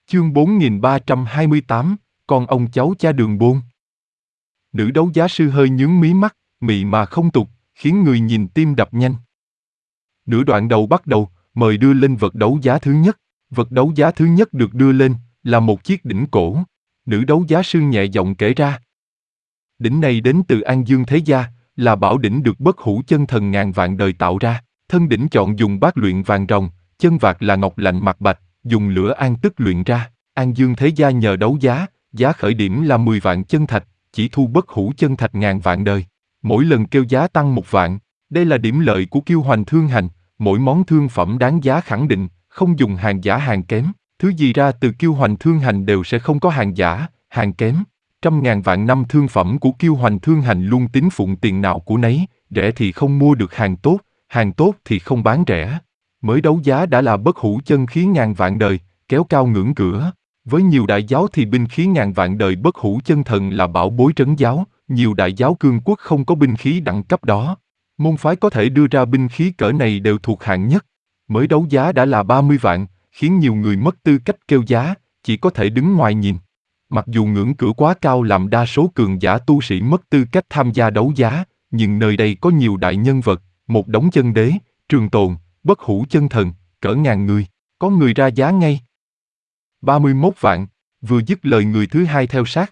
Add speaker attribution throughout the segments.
Speaker 1: Chương 4328, con ông cháu cha Đường Bôn. Nữ đấu giá sư hơi nhướng mí mắt, mị mà không tục, khiến người nhìn tim đập nhanh. Nửa đoạn đầu bắt đầu, mời đưa lên vật đấu giá thứ nhất. Vật đấu giá thứ nhất được đưa lên, là một chiếc đỉnh cổ. Nữ đấu giá sư nhẹ giọng kể ra. Đỉnh này đến từ An Dương Thế Gia, là bảo đỉnh được bất hủ chân thần ngàn vạn đời tạo ra. Thân đỉnh chọn dùng bát luyện vàng ròng, chân vạc là ngọc lạnh mặt bạch, dùng lửa an tức luyện ra. An Dương Thế Gia nhờ đấu giá, giá khởi điểm là 10 vạn chân thạch, chỉ thu bất hủ chân thạch ngàn vạn đời. Mỗi lần kêu giá tăng 1 vạn, đây là điểm lợi của Kiêu Hoành Thương Hành, mỗi món thương phẩm đáng giá khẳng định, không dùng hàng giả hàng kém. Thứ gì ra từ Kiêu Hoành Thương Hành đều sẽ không có hàng giả, hàng kém. Trăm ngàn vạn năm thương phẩm của Kiêu Hoành Thương Hành luôn tín phụng tiền nào của nấy, rẻ thì không mua được hàng tốt thì không bán rẻ. Mới đấu giá đã là bất hủ chân khí ngàn vạn đời, kéo cao ngưỡng cửa. Với nhiều đại giáo thì binh khí ngàn vạn đời bất hủ chân thần là bảo bối trấn giáo, nhiều đại giáo cương quốc không có binh khí đẳng cấp đó. Môn phái có thể đưa ra binh khí cỡ này đều thuộc hạng nhất. Mới đấu giá đã là 30 vạn, khiến nhiều người mất tư cách kêu giá, chỉ có thể đứng ngoài nhìn. Mặc dù ngưỡng cửa quá cao làm đa số cường giả tu sĩ mất tư cách tham gia đấu giá, nhưng nơi đây có nhiều đại nhân vật, một đống chân đế, Trường Tồn, bất hủ chân thần, cỡ ngàn người, có người ra giá ngay. 31 vạn, vừa dứt lời người thứ hai theo sát.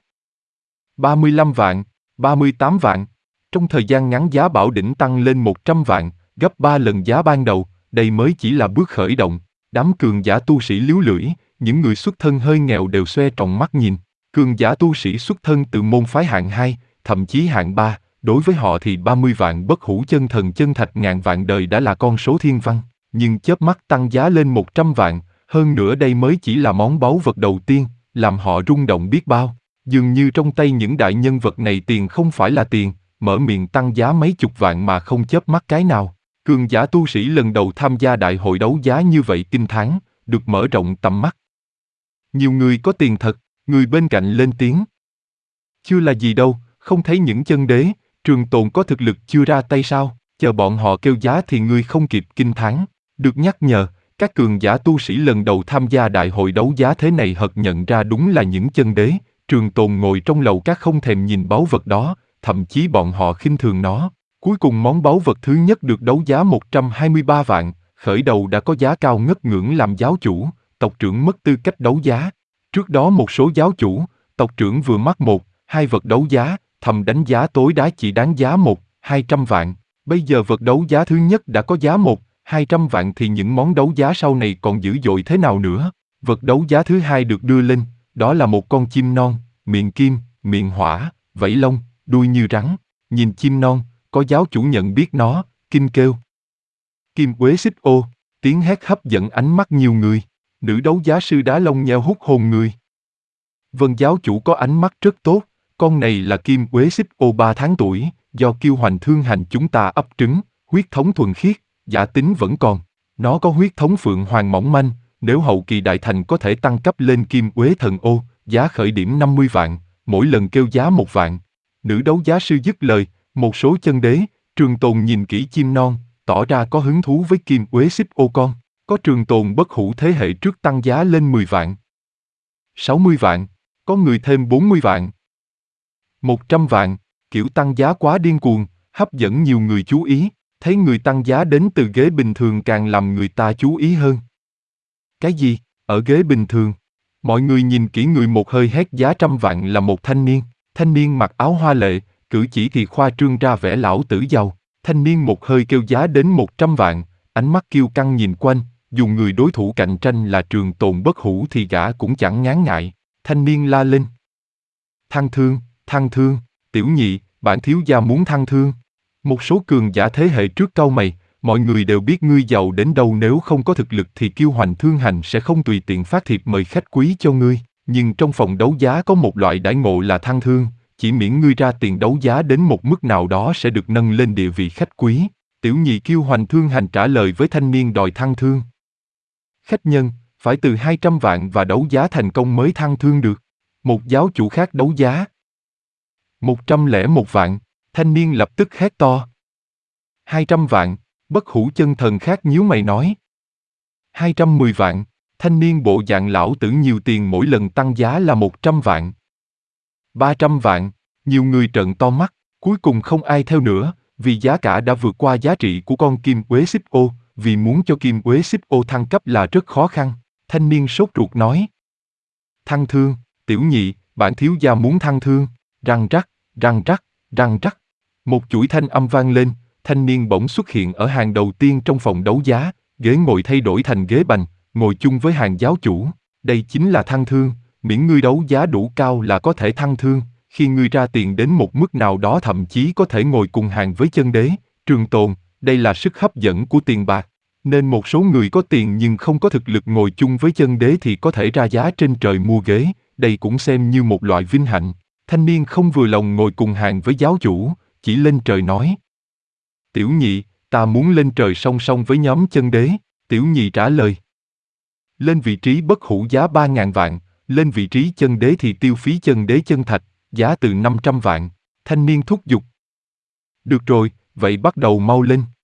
Speaker 1: 35 vạn, 38 vạn. Trong thời gian ngắn giá bảo đỉnh tăng lên 100 vạn, gấp 3 lần giá ban đầu, đây mới chỉ là bước khởi động. Đám cường giả tu sĩ líu lưỡi, những người xuất thân hơi nghèo đều xoe tròng mắt nhìn. Cường giả tu sĩ xuất thân từ môn phái hạng 2, thậm chí hạng 3, đối với họ thì 30 vạn bất hủ chân thần chân thạch ngàn vạn đời đã là con số thiên văn, nhưng chớp mắt tăng giá lên 100 vạn, hơn nữa đây mới chỉ là món báu vật đầu tiên, làm họ rung động biết bao. Dường như trong tay những đại nhân vật này tiền không phải là tiền, mở miệng tăng giá mấy chục vạn mà không chớp mắt cái nào. Cường giả tu sĩ lần đầu tham gia đại hội đấu giá như vậy kinh thán, được mở rộng tầm mắt. Nhiều người có tiền thật, người bên cạnh lên tiếng. Chưa là gì đâu, không thấy những chân đế, Trường Tồn có thực lực chưa ra tay sao, chờ bọn họ kêu giá thì ngươi không kịp kinh thán. Được nhắc nhở, các cường giả tu sĩ lần đầu tham gia đại hội đấu giá thế này hợt nhận ra đúng là những chân đế. Trường Tồn ngồi trong lầu các không thèm nhìn báu vật đó, thậm chí bọn họ khinh thường nó. Cuối cùng món báu vật thứ nhất được đấu giá 123 vạn, khởi đầu đã có giá cao ngất ngưỡng làm giáo chủ, tộc trưởng mất tư cách đấu giá. Trước đó một số giáo chủ, tộc trưởng vừa mắc 1-2 vật đấu giá, thầm đánh giá tối đa chỉ đáng giá 100-200 vạn. Bây giờ vật đấu giá thứ nhất đã có giá 100-200 vạn thì những món đấu giá sau này còn dữ dội thế nào nữa. Vật đấu giá thứ hai được đưa lên, đó là một con chim non, miệng kim, miệng hỏa, vảy lông, đuôi như rắn. Nhìn chim non, có giáo chủ nhận biết nó, kinh kêu. Kim Quế Xích Ô, tiếng hét hấp dẫn ánh mắt nhiều người. Nữ đấu giá sư đá lông nheo hút hồn người. Vân giáo chủ có ánh mắt rất tốt, con này là Kim Quế Xích Ô 3 tháng tuổi, do Kiêu Hoành Thương Hành chúng ta ấp trứng, huyết thống thuần khiết, giả tính vẫn còn. Nó có huyết thống phượng hoàng mỏng manh, nếu hậu kỳ đại thành có thể tăng cấp lên Kim Quế Thần Ô, giá khởi điểm 50 vạn, mỗi lần kêu giá 1 vạn. Nữ đấu giá sư dứt lời, một số chân đế, Trường Tồn nhìn kỹ chim non, tỏ ra có hứng thú với Kim Quế Xích Ô con. Có Trường Tồn bất hủ thế hệ trước tăng giá lên 10 vạn, 60 vạn, có người thêm 40 vạn, 100 vạn, kiểu tăng giá quá điên cuồng, hấp dẫn nhiều người chú ý, thấy người tăng giá đến từ ghế bình thường càng làm người ta chú ý hơn. Cái gì? Ở ghế bình thường? Mọi người nhìn kỹ người một hơi hét giá 100 vạn là một thanh niên mặc áo hoa lệ, cử chỉ thì khoa trương ra vẻ lão tử giàu. Thanh niên một hơi kêu giá đến 100 vạn, ánh mắt kiêu căng nhìn quanh, dù người đối thủ cạnh tranh là Trường Tồn bất hủ thì gã cũng chẳng ngán ngại. Thanh niên la lên. Thăng thương, tiểu nhị, bản thiếu gia muốn thăng thương. Một số cường giả thế hệ trước cau mày, mọi người đều biết ngươi giàu đến đâu nếu không có thực lực thì Kiêu Hoành Thương Hành sẽ không tùy tiện phát thiệp mời khách quý cho ngươi. Nhưng trong phòng đấu giá có một loại đãi ngộ là thăng thương, chỉ miễn ngươi ra tiền đấu giá đến một mức nào đó sẽ được nâng lên địa vị khách quý. Tiểu nhị Kiêu Hoành Thương Hành trả lời với thanh niên đòi thăng thương. Khách nhân, phải từ 200 vạn và đấu giá thành công mới thăng thương được. Một giáo chủ khác đấu giá 101 vạn, thanh niên lập tức hét to. 200 vạn, bất hủ chân thần khác nhíu mày nói. 210 vạn, Thanh niên bộ dạng lão tử nhiều tiền mỗi lần tăng giá là 100 vạn. 300 vạn, nhiều người trợn to mắt, cuối cùng không ai theo nữa, vì giá cả đã vượt qua giá trị của con kim quế xích ô, vì muốn cho kim quế xích ô thăng cấp là rất khó khăn. Thanh niên sốt ruột nói. Thăng thương, tiểu nhị, bản thiếu gia muốn thăng thương, răng rắc, răng rắc, răng rắc. Một chuỗi thanh âm vang lên, thanh niên bỗng xuất hiện ở hàng đầu tiên trong phòng đấu giá, ghế ngồi thay đổi thành ghế bành, ngồi chung với hàng giáo chủ. Đây chính là thăng thương, miễn ngươi đấu giá đủ cao là có thể thăng thương, khi ngươi ra tiền đến một mức nào đó thậm chí có thể ngồi cùng hàng với chân đế, trường tồn, đây là sức hấp dẫn của tiền bạc. Nên một số người có tiền nhưng không có thực lực ngồi chung với chân đế thì có thể ra giá trên trời mua ghế, đây cũng xem như một loại vinh hạnh. Thanh niên không vừa lòng ngồi cùng hàng với giáo chủ, chỉ lên trời nói. Tiểu nhị, ta muốn lên trời song song với nhóm chân đế, tiểu nhị trả lời. Lên vị trí bất hủ giá 3.000 vạn, lên vị trí chân đế thì tiêu phí chân đế chân thạch, giá từ 500 vạn, thanh niên thúc giục. Được rồi, vậy bắt đầu mau lên.